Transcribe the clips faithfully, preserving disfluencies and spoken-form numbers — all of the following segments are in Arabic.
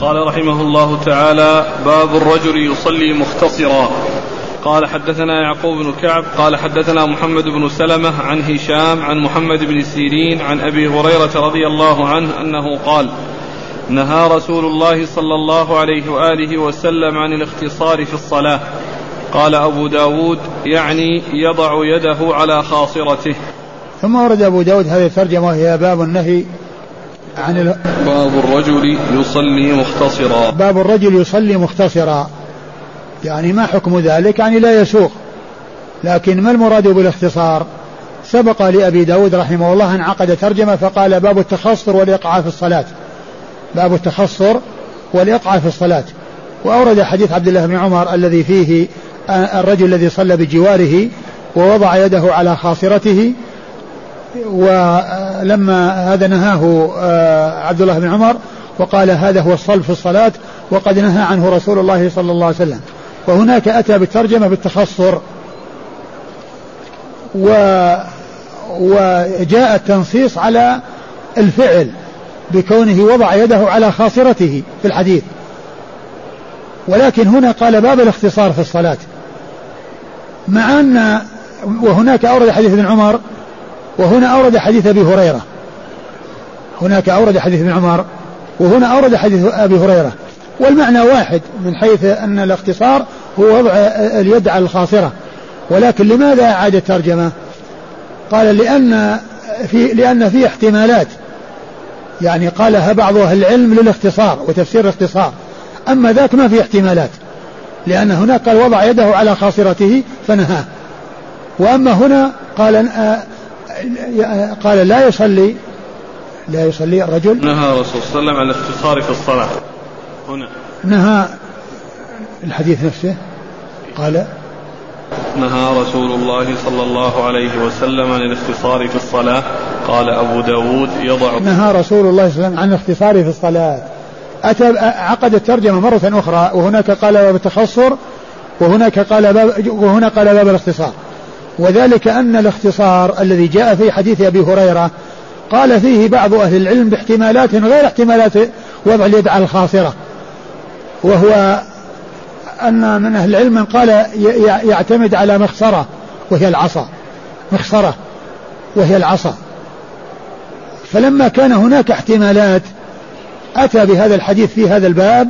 قال رحمه الله تعالى: باب الرجل يصلي مختصرا. قال حدثنا يعقوب بن كعب قال حدثنا محمد بن سلمة عن هشام عن محمد بن سيرين عن أبي هريرة رضي الله عنه أنه قال: نهى رسول الله صلى الله عليه وآله وسلم عن الاختصار في الصلاة. قال أبو داود: يعني يضع يده على خاصرته. ثم ورد أبو داود هذه الترجمة وهي باب النهي عن ال... باب الرجل يصلي مختصرا. باب الرجل يصلي مختصرا، يعني ما حكم ذلك؟ يعني لا يسوق. لكن ما المراد بالاختصار؟ سبق لأبي داود رحمه الله أن عقد ترجمة فقال: باب التخصر والإقعاء في الصلاة. باب التخصر والإقعاء في الصلاة. وأورد حديث عبد الله بن عمر الذي فيه الرجل الذي صلى بجواره ووضع يده على خاصرته، ولما هذا نهاه عبد الله بن عمر وقال: هذا هو الصلب في الصلاة وقد نهى عنه رسول الله صلى الله عليه وسلم. وهناك أتى بالترجمة بالتخصر، و وجاء التنصيص على الفعل بكونه وضع يده على خاصرته في الحديث، ولكن هنا قال باب الاختصار في الصلاة، مع أن وهناك أورد حديث ابن عمر وهنا أورد حديث أبي هريرة. هناك أورد حديث ابن عمر وهنا أورد حديث أبي هريرة، والمعنى واحد من حيث أن الاختصار هو وضع اليد على الخاصرة. ولكن لماذا أعاد الترجمة؟ قال: لأن في لأن في احتمالات، يعني قالها بعض أهل العلم للاختصار وتفسير الاختصار، أما ذاك ما في احتمالات، لأن هناك قال وضع يده على خاصرته فنهاه، وأما هنا قال قال لا يصلي لا يصلي الرجل. نهى الرسول صلى الله عليه وسلم عن الاختصار في الصلاة. هنا نهى الحديث نفسه قال: نهى رسول الله صلى الله عليه وسلم عن الاختصار في الصلاة. قال أبو داود: يضع. نهى رسول الله صلى الله عليه وسلم عن الاختصار في الصلاة. أتى عقد الترجمة مرة أخرى، وهناك قال باب التخصر وهناك قال باب وهنا قال باب الاختصار، وذلك أن الاختصار الذي جاء في حديث أبي هريرة قال فيه بعض أهل العلم باحتمالات غير احتمالات وضع اليد على الخاصرة، وهو أن من أهل العلم من قال يعتمد على مخصرة وهي العصا، مخصرة وهي العصا. فلما كان هناك احتمالات أتى بهذا الحديث في هذا الباب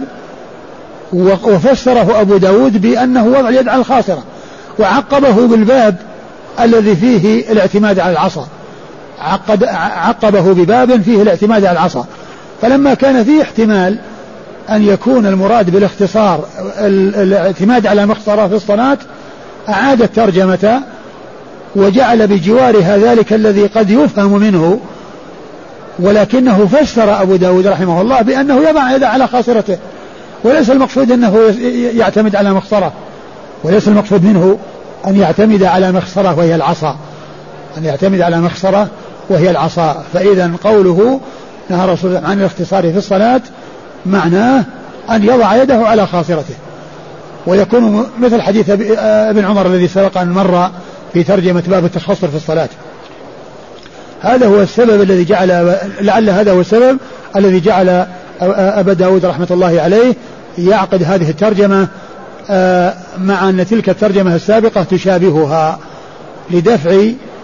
وفسره أبو داود بأنه وضع اليد على الخاصرة، وعقبه بالباب الذي فيه الاعتماد على العصا، عقد عقبه بباب فيه الاعتماد على العصا. فلما كان فيه احتمال أن يكون المراد بالاختصار الاعتماد على مخصرة في الصلاة أعاد الترجمة وجعل بجوارها ذلك الذي قد يفهم منه، ولكنه فسر أبو داود رحمه الله بأنه يضع يده على خاصرته، وليس المقصود أنه يعتمد على مخصرة، وليس المقصود منه أن يعتمد على مخصرة وهي العصا، أن يعتمد على مخصرة وهي العصا. فإذا قوله نهى رسول الله عن الاختصار في الصلاة معناه أن يضع يده على خاصرته، ويكون مثل حديث ابن عمر الذي سبق أن مر في ترجمة باب التخصر في الصلاة. هذا هو السبب الذي جعل لعل هذا هو السبب الذي جعل أبا داود رحمة الله عليه يعقد هذه الترجمة مع أن تلك الترجمة السابقة تشابهها، لدفع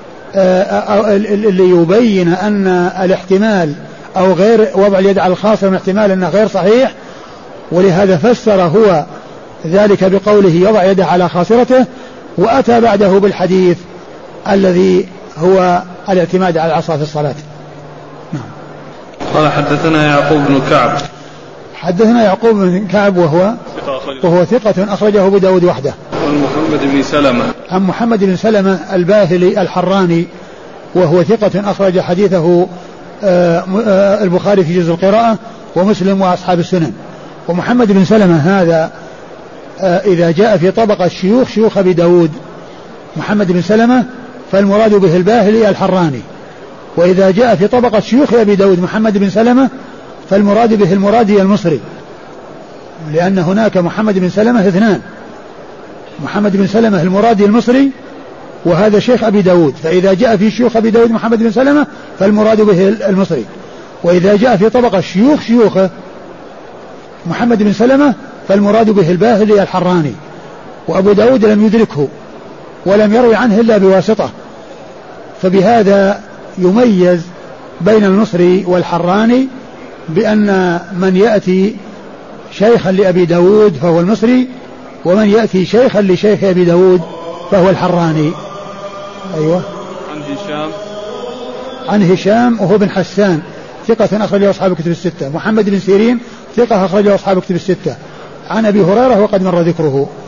اللي يبين أن الاحتمال أو غير وضع اليد على الخاصر من احتمال أنه غير صحيح، ولهذا فسر هو ذلك بقوله يضع يده على خاصرته، وأتى بعده بالحديث الذي هو الاعتماد على العصا في الصلاة. نعم. قال حدثنا يعقوب بن كعب. حدثنا يعقوب بن كعب وهو وهو ثقة أخرجه أبو داود وحده. عن محمد بن سلمة. عن محمد بن سلمة الباهلي الحراني وهو ثقة أخرج حديثه البخاري في جزء القراءة ومسلم وأصحاب السنن. ومحمد بن سلمة هذا إذا جاء في طبقة الشيوخ شيوخ أبي داود محمد بن سلمة فالمراد به الباهلي الحراني، وإذا جاء في طبقة شيوخ أبي داود محمد بن سلمة فالمراد به المرادي المصري، لأن هناك محمد بن سلمة اثنان، محمد بن سلمة المرادي المصري وهذا شيخ أبي داود، فإذا جاء في شيوخ أبي داود محمد بن سلمة فالمراد به المصري، وإذا جاء في طبقة شيوخ شيوخه محمد بن سلمة فالمراد به الباهلي الحراني، وأبو داود لم يدركه ولم يروي عنه إلا بواسطة، فبهذا يميز بين المصري والحراني بأن من يأتي شيخا لأبي داود فهو المصري، ومن يأتي شيخا لشيخ أبي داود فهو الحراني. أيوة. عن هشام عن هشام وهو بن حسان ثقة أخرجه أصحاب الكتب الستة. محمد بن سيرين ثقة أخرجه أصحاب الكتب الستة. عن أبي هريرة وقد مر ذكره.